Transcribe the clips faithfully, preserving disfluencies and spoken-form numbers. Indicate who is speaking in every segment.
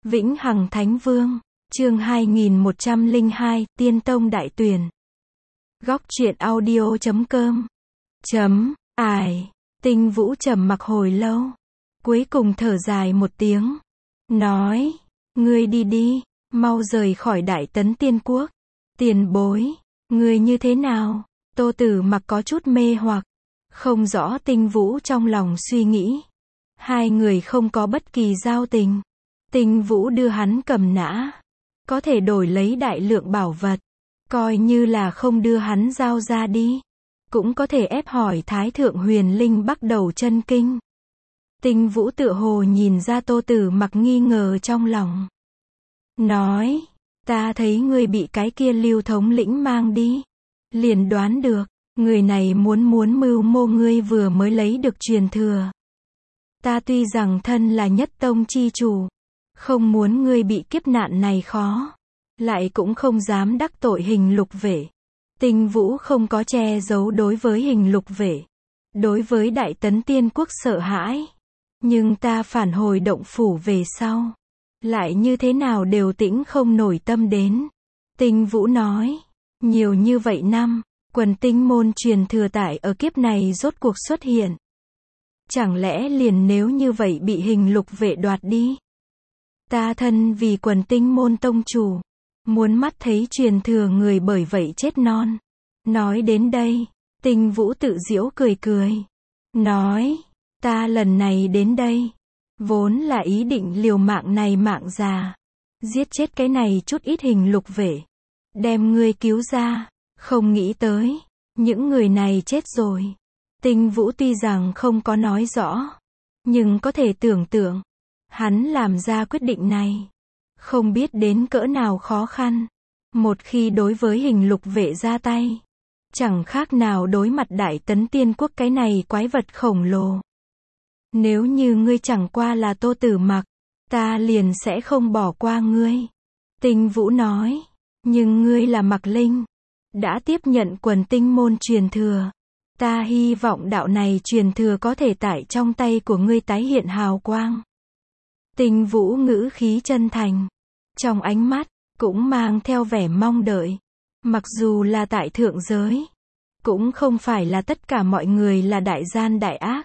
Speaker 1: Vĩnh Hằng Thánh Vương, chương hai nghìn một trăm lẻ hai, Tiên Tông Đại Tuyển. Góc truyện audio chấm com. Chấm, ải, Tinh Vũ trầm mặc hồi lâu. Cuối cùng thở dài một tiếng. Nói, ngươi đi đi, mau rời khỏi Đại Tấn Tiên Quốc. Tiền bối, ngươi như thế nào? Tô Tử Mặc có chút mê hoặc, không rõ Tinh Vũ trong lòng suy nghĩ. Hai người không có bất kỳ giao tình. Tinh Vũ đưa hắn cầm nã, có thể đổi lấy đại lượng bảo vật. Coi như là không đưa hắn giao ra đi, cũng có thể ép hỏi Thái Thượng Huyền Linh bắt đầu chân kinh. Tinh Vũ tựa hồ nhìn ra Tô Tử Mặc nghi ngờ trong lòng. Nói, ta thấy ngươi bị cái kia Lưu thống lĩnh mang đi. Liền đoán được, người này muốn muốn mưu mô ngươi vừa mới lấy được truyền thừa. Ta tuy rằng thân là nhất tông chi chủ, không muốn ngươi bị kiếp nạn này khó, lại cũng không dám đắc tội Hình Lục Vệ. Tinh Vũ không có che giấu đối với Hình Lục Vệ, đối với Đại Tấn Tiên Quốc sợ hãi. Nhưng ta phản hồi động phủ về sau, lại như thế nào đều tĩnh không nổi tâm đến. Tinh Vũ nói, nhiều như vậy năm, quần tinh môn truyền thừa tại ở kiếp này rốt cuộc xuất hiện. Chẳng lẽ liền nếu như vậy bị Hình Lục Vệ đoạt đi? Ta thân vì quần tinh môn tông chủ, muốn mắt thấy truyền thừa người bởi vậy chết non. Nói đến đây, Tinh Vũ tự giễu cười cười. Nói, ta lần này đến đây, vốn là ý định liều mạng này mạng già, giết chết cái này chút ít Hình Lục Vệ, đem ngươi cứu ra, không nghĩ tới, những người này chết rồi. Tinh Vũ tuy rằng không có nói rõ, nhưng có thể tưởng tượng, hắn làm ra quyết định này, không biết đến cỡ nào khó khăn. Một khi đối với Hình Lục Vệ ra tay, chẳng khác nào đối mặt Đại Tấn Tiên Quốc cái này quái vật khổng lồ. Nếu như ngươi chẳng qua là Tô Tử Mặc, ta liền sẽ không bỏ qua ngươi. Tinh Vũ nói, nhưng ngươi là Mặc Linh, đã tiếp nhận quần tinh môn truyền thừa. Ta hy vọng đạo này truyền thừa có thể tại trong tay của ngươi tái hiện hào quang. Tinh Vũ ngữ khí chân thành, trong ánh mắt cũng mang theo vẻ mong đợi. Mặc dù là tại thượng giới, cũng không phải là tất cả mọi người là đại gian đại ác,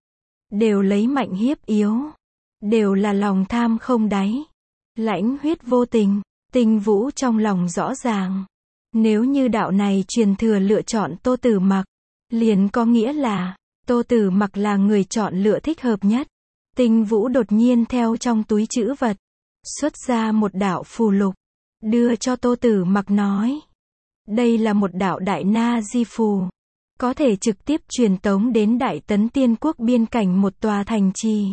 Speaker 1: đều lấy mạnh hiếp yếu, đều là lòng tham không đáy, lãnh huyết vô tình. Tinh Vũ trong lòng rõ ràng, nếu như đạo này truyền thừa lựa chọn Tô Tử Mặc, liền có nghĩa là Tô Tử Mặc là người chọn lựa thích hợp nhất. Tinh Vũ đột nhiên theo trong túi trữ vật xuất ra một đạo phù lục, đưa cho Tô Tử Mặc nói, đây là một đạo Đại Na Di phù, có thể trực tiếp truyền tống đến Đại Tấn Tiên Quốc biên cảnh một tòa thành trì,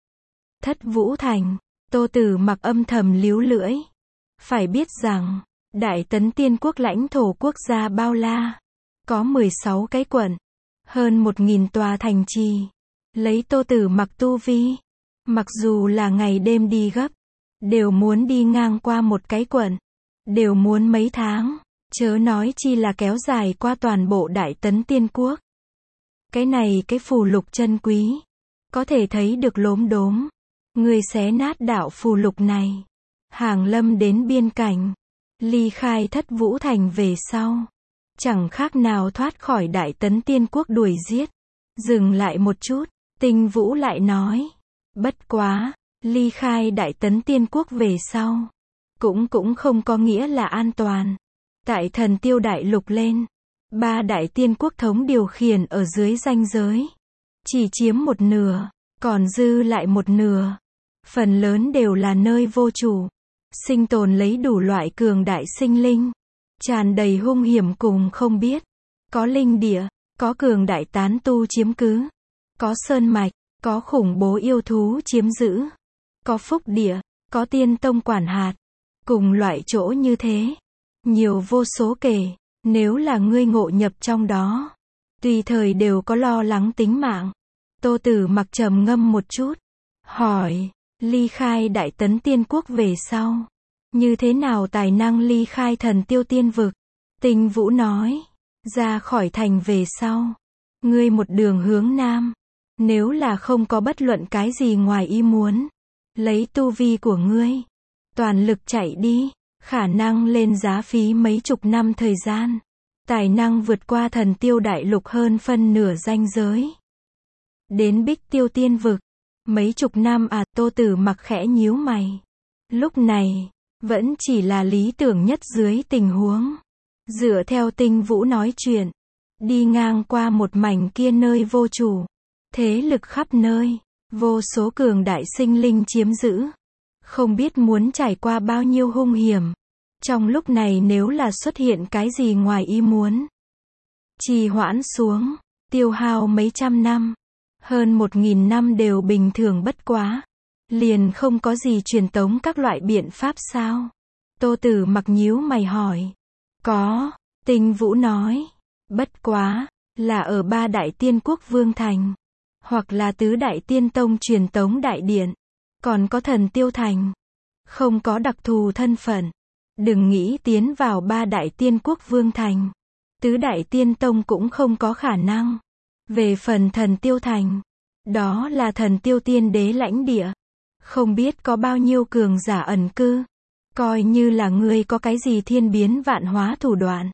Speaker 1: Thất Vũ Thành. Tô Tử Mặc âm thầm líu lưỡi, phải biết rằng Đại Tấn Tiên Quốc lãnh thổ quốc gia bao la, có mười sáu cái quận, hơn một nghìn tòa thành trì. Lấy Tô Tử Mặc tu vi, mặc dù là ngày đêm đi gấp, đều muốn đi ngang qua một cái quận, đều muốn mấy tháng, chớ nói chi là kéo dài qua toàn bộ Đại Tấn Tiên Quốc. Cái này cái phù lục chân quý, có thể thấy được lốm đốm. Người xé nát đạo phù lục này, hàng lâm đến biên cảnh, ly khai Thất Vũ Thành về sau, chẳng khác nào thoát khỏi Đại Tấn Tiên Quốc đuổi giết. Dừng lại một chút, Tinh Vũ lại nói, bất quá, ly khai Đại Tấn Tiên Quốc về sau, cũng cũng không có nghĩa là an toàn. Tại Thần Tiêu Đại Lục lên, ba đại tiên quốc thống điều khiển ở dưới ranh giới, chỉ chiếm một nửa, còn dư lại một nửa, phần lớn đều là nơi vô chủ, sinh tồn lấy đủ loại cường đại sinh linh, tràn đầy hung hiểm cùng không biết. Có linh địa, có cường đại tán tu chiếm cứ, có sơn mạch, có khủng bố yêu thú chiếm giữ, có phúc địa, có tiên tông quản hạt. Cùng loại chỗ như thế, nhiều vô số kể. Nếu là ngươi ngộ nhập trong đó, tùy thời đều có lo lắng tính mạng. Tô Tử Mặc trầm ngâm một chút, hỏi, ly khai Đại Tấn Tiên Quốc về sau, như thế nào tài năng ly khai Thần Tiêu Tiên Vực? Tinh Vũ nói, ra khỏi thành về sau, ngươi một đường hướng nam, nếu là không có bất luận cái gì ngoài ý muốn, lấy tu vi của ngươi, toàn lực chạy đi, khả năng lên giá phí mấy chục năm thời gian, tài năng vượt qua thần tiêu đại lục hơn phân nửa ranh giới. Đến Bích Tiêu Tiên Vực, mấy chục năm à, Tô Tử Mặc khẽ nhíu mày. Lúc này, vẫn chỉ là lý tưởng nhất dưới tình huống. Dựa theo Tinh Vũ nói chuyện, đi ngang qua một mảnh kia nơi vô chủ, thế lực khắp nơi, vô số cường đại sinh linh chiếm giữ. Không biết muốn trải qua bao nhiêu hung hiểm. Trong lúc này nếu là xuất hiện cái gì ngoài ý muốn, trì hoãn xuống, tiêu hao mấy trăm năm, hơn một nghìn năm đều bình thường bất quá. Liền không có gì truyền tống các loại biện pháp sao? Tô Tử Mặc nhíu mày hỏi. Có, Tinh Vũ nói. Bất quá, là ở ba đại tiên quốc vương thành, hoặc là tứ đại tiên tông truyền tống đại điện, còn có thần tiêu thành. Không có đặc thù thân phận. Đừng nghĩ tiến vào ba đại tiên quốc vương thành. Tứ đại tiên tông cũng không có khả năng. Về phần thần tiêu thành, đó là thần tiêu tiên đế lãnh địa. Không biết có bao nhiêu cường giả ẩn cư. Coi như là ngươi có cái gì thiên biến vạn hóa thủ đoạn.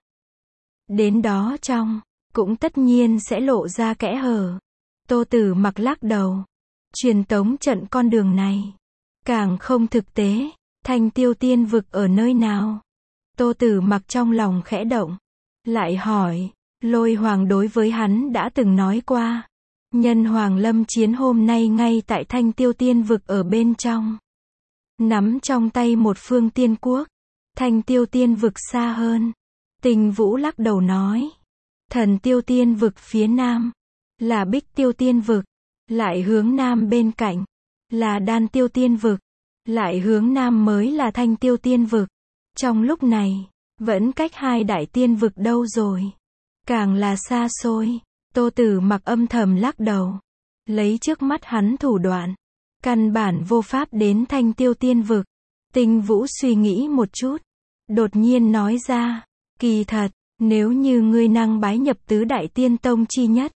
Speaker 1: Đến đó trong, cũng tất nhiên sẽ lộ ra kẽ hở. Tô Tử Mặc lắc đầu. Truyền tống trận con đường này, càng không thực tế. Thanh Tiêu Tiên Vực ở nơi nào? Tô Tử Mặc trong lòng khẽ động. Lại hỏi, Lôi Hoàng đối với hắn đã từng nói qua. Nhân Hoàng lâm chiến hôm nay ngay tại Thanh Tiêu Tiên Vực ở bên trong. Nắm trong tay một phương tiên quốc. Thanh Tiêu Tiên Vực xa hơn. Tinh Vũ lắc đầu nói. Thần Tiêu Tiên Vực phía nam, là Bích Tiêu Tiên Vực. Lại hướng nam bên cạnh, là Đan Tiêu Tiên Vực. Lại hướng nam mới là Thanh Tiêu Tiên Vực. Trong lúc này, vẫn cách hai đại tiên vực đâu rồi. Càng là xa xôi. Tô Tử Mặc âm thầm lắc đầu. Lấy trước mắt hắn thủ đoạn, căn bản vô pháp đến Thanh Tiêu Tiên Vực. Tinh Vũ suy nghĩ một chút, đột nhiên nói ra. Kỳ thật, nếu như ngươi năng bái nhập tứ đại tiên tông chi nhất,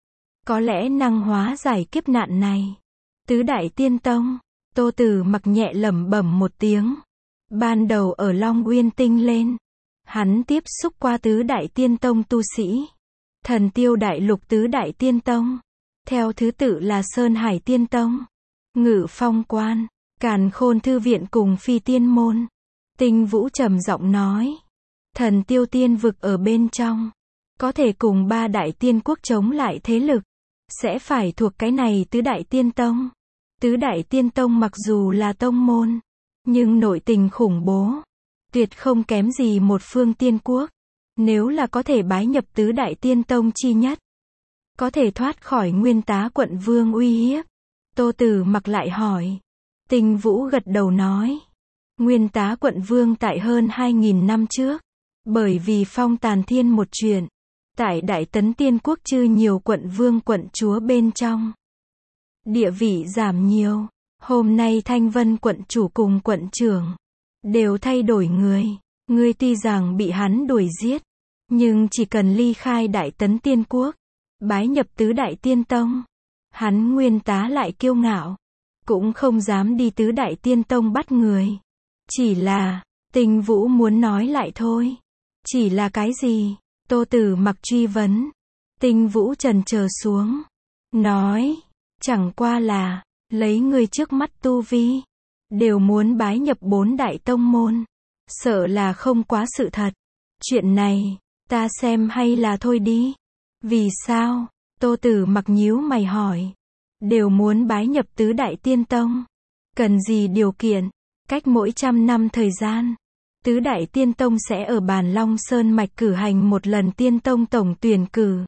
Speaker 1: có lẽ năng hóa giải kiếp nạn này. Tứ đại tiên tông. Tô Tử Mặc nhẹ lẩm bẩm một tiếng. Ban đầu ở Long Uyên Tinh lên, hắn tiếp xúc qua tứ đại tiên tông tu sĩ. Thần Tiêu đại lục tứ đại tiên tông, theo thứ tự là Sơn Hải Tiên Tông, Ngự Phong Quan, Càn Khôn Thư Viện cùng Phi Tiên Môn. Tinh Vũ trầm giọng nói. Thần Tiêu Tiên Vực ở bên trong, có thể cùng ba đại tiên quốc chống lại thế lực, sẽ phải thuộc cái này tứ đại tiên tông. Tứ đại tiên tông mặc dù là tông môn, nhưng nội tình khủng bố, tuyệt không kém gì một phương tiên quốc. Nếu là có thể bái nhập tứ đại tiên tông chi nhất, có thể thoát khỏi Nguyên Tá quận vương uy hiếp. Tô Tử Mặc lại hỏi. Tinh Vũ gật đầu nói. Nguyên Tá quận vương tại hơn hai nghìn năm trước, bởi vì phong tàn thiên một chuyện, tại Đại Tấn Tiên Quốc chư nhiều quận vương quận chúa bên trong, địa vị giảm nhiều. Hôm nay Thanh Vân quận chủ cùng quận trưởng đều thay đổi người. Ngươi tuy rằng bị hắn đuổi giết, nhưng chỉ cần ly khai Đại Tấn Tiên Quốc, bái nhập tứ đại tiên tông, hắn Nguyên Tá lại kiêu ngạo, cũng không dám đi tứ đại tiên tông bắt người. Chỉ là, Tinh Vũ muốn nói lại thôi. Chỉ là cái gì? Tô Tử Mặc truy vấn. Tinh Vũ trần chờ xuống, nói, chẳng qua là, lấy người trước mắt tu vi, đều muốn bái nhập bốn đại tông môn, sợ là không quá sự thật. Chuyện này, ta xem hay là thôi đi. Vì sao? Tô Tử Mặc nhíu mày hỏi. Đều muốn bái nhập tứ đại tiên tông, cần gì điều kiện? Cách mỗi trăm năm thời gian, tứ đại tiên tông sẽ ở Bàn Long Sơn Mạch cử hành một lần tiên tông tổng tuyển cử.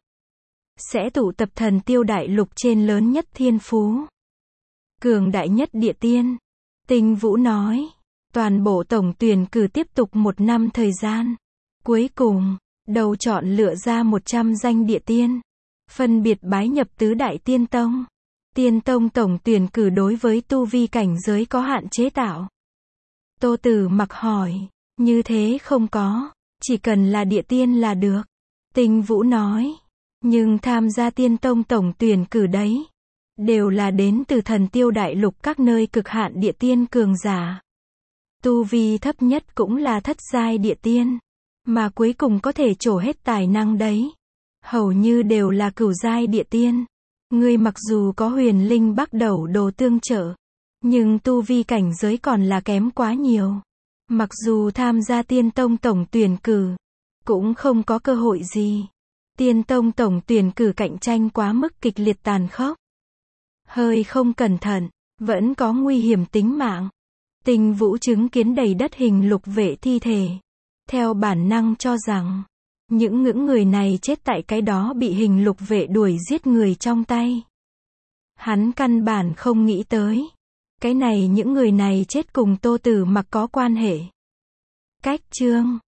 Speaker 1: Sẽ tụ tập thần tiêu đại lục trên lớn nhất thiên phú, cường đại nhất địa tiên. Tinh Vũ nói. Toàn bộ tổng tuyển cử tiếp tục một năm thời gian. Cuối cùng, đầu chọn lựa ra một trăm danh địa tiên, phân biệt bái nhập tứ đại tiên tông. Tiên tông tổng tuyển cử đối với tu vi cảnh giới có hạn chế tạo. Tô Tử Mặc hỏi. Như thế không có, chỉ cần là địa tiên là được. Tinh Vũ nói. Nhưng tham gia tiên tông tổng tuyển cử đấy, đều là đến từ thần tiêu đại lục các nơi cực hạn địa tiên cường giả. Tu vi thấp nhất cũng là thất giai địa tiên. Mà cuối cùng có thể trổ hết tài năng đấy. Hầu như đều là cửu giai địa tiên. Ngươi mặc dù có huyền linh bắt đầu đồ tương trợ. Nhưng tu vi cảnh giới còn là kém quá nhiều. Mặc dù tham gia tiên tông tổng tuyển cử. Cũng không có cơ hội gì. Tiên tông tổng tuyển cử cạnh tranh quá mức kịch liệt tàn khốc. Hơi không cẩn thận, vẫn có nguy hiểm tính mạng. Tinh Vũ chứng kiến đầy đất hình lục vệ thi thể. Theo bản năng cho rằng, những những người này chết tại cái đó bị hình lục vệ đuổi giết người trong tay. Hắn căn bản không nghĩ tới. Cái này những người này chết cùng Tô Tử Mặc có quan hệ. Cách chương